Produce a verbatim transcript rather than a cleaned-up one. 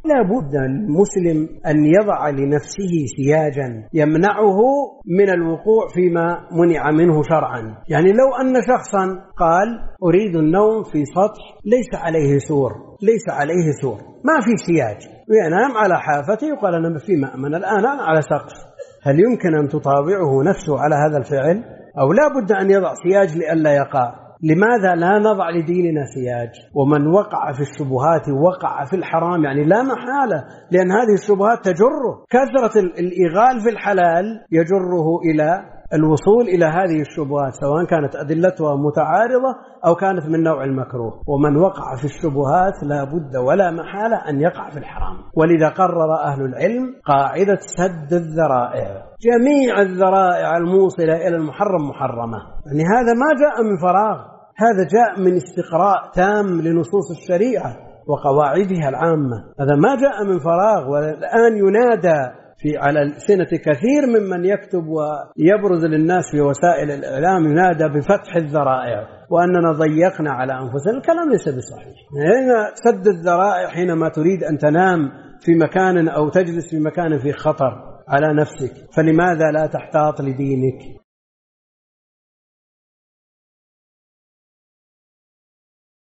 لا بد المسلم أن يضع لنفسه سياجا يمنعه من الوقوع فيما منع منه شرعا. يعني لو أن شخصا قال أريد النوم في سطح ليس عليه سور، ليس عليه سور، ما في سياج، وينام على حافته يقال أنا في مأمن، الآن أنا على سقف، هل يمكن أن تطاوعه نفسه على هذا الفعل؟ أو لا بد أن يضع سياج لئلا يقع. لماذا لا نضع لديننا سياج؟ ومن وقع في الشبهات وقع في الحرام، يعني لا محالة، لأن هذه الشبهات تجره، كثرة الإغال في الحلال يجره إلى الوصول إلى هذه الشبهات، سواء كانت أدلتها متعارضة أو كانت من نوع المكروه. ومن وقع في الشبهات لا بد ولا محالة أن يقع في الحرام. ولذا قرر أهل العلم قاعدة سد الذرائع، جميع الذرائع الموصلة إلى المحرم محرمة. يعني هذا ما جاء من فراغ، هذا جاء من استقراء تام لنصوص الشريعة وقواعدها العامة، هذا ما جاء من فراغ. والآن ينادى في على ألسنة كثير ممن يكتب ويبرز للناس في وسائل الإعلام، ينادى بفتح الذرائع وأننا ضيقنا على أنفسنا. الكلام ليس بصحيح. هنا سد الذرائع حينما تريد أن تنام في مكان أو تجلس في مكان في خطر على نفسك، فلماذا لا تحتاط لدينك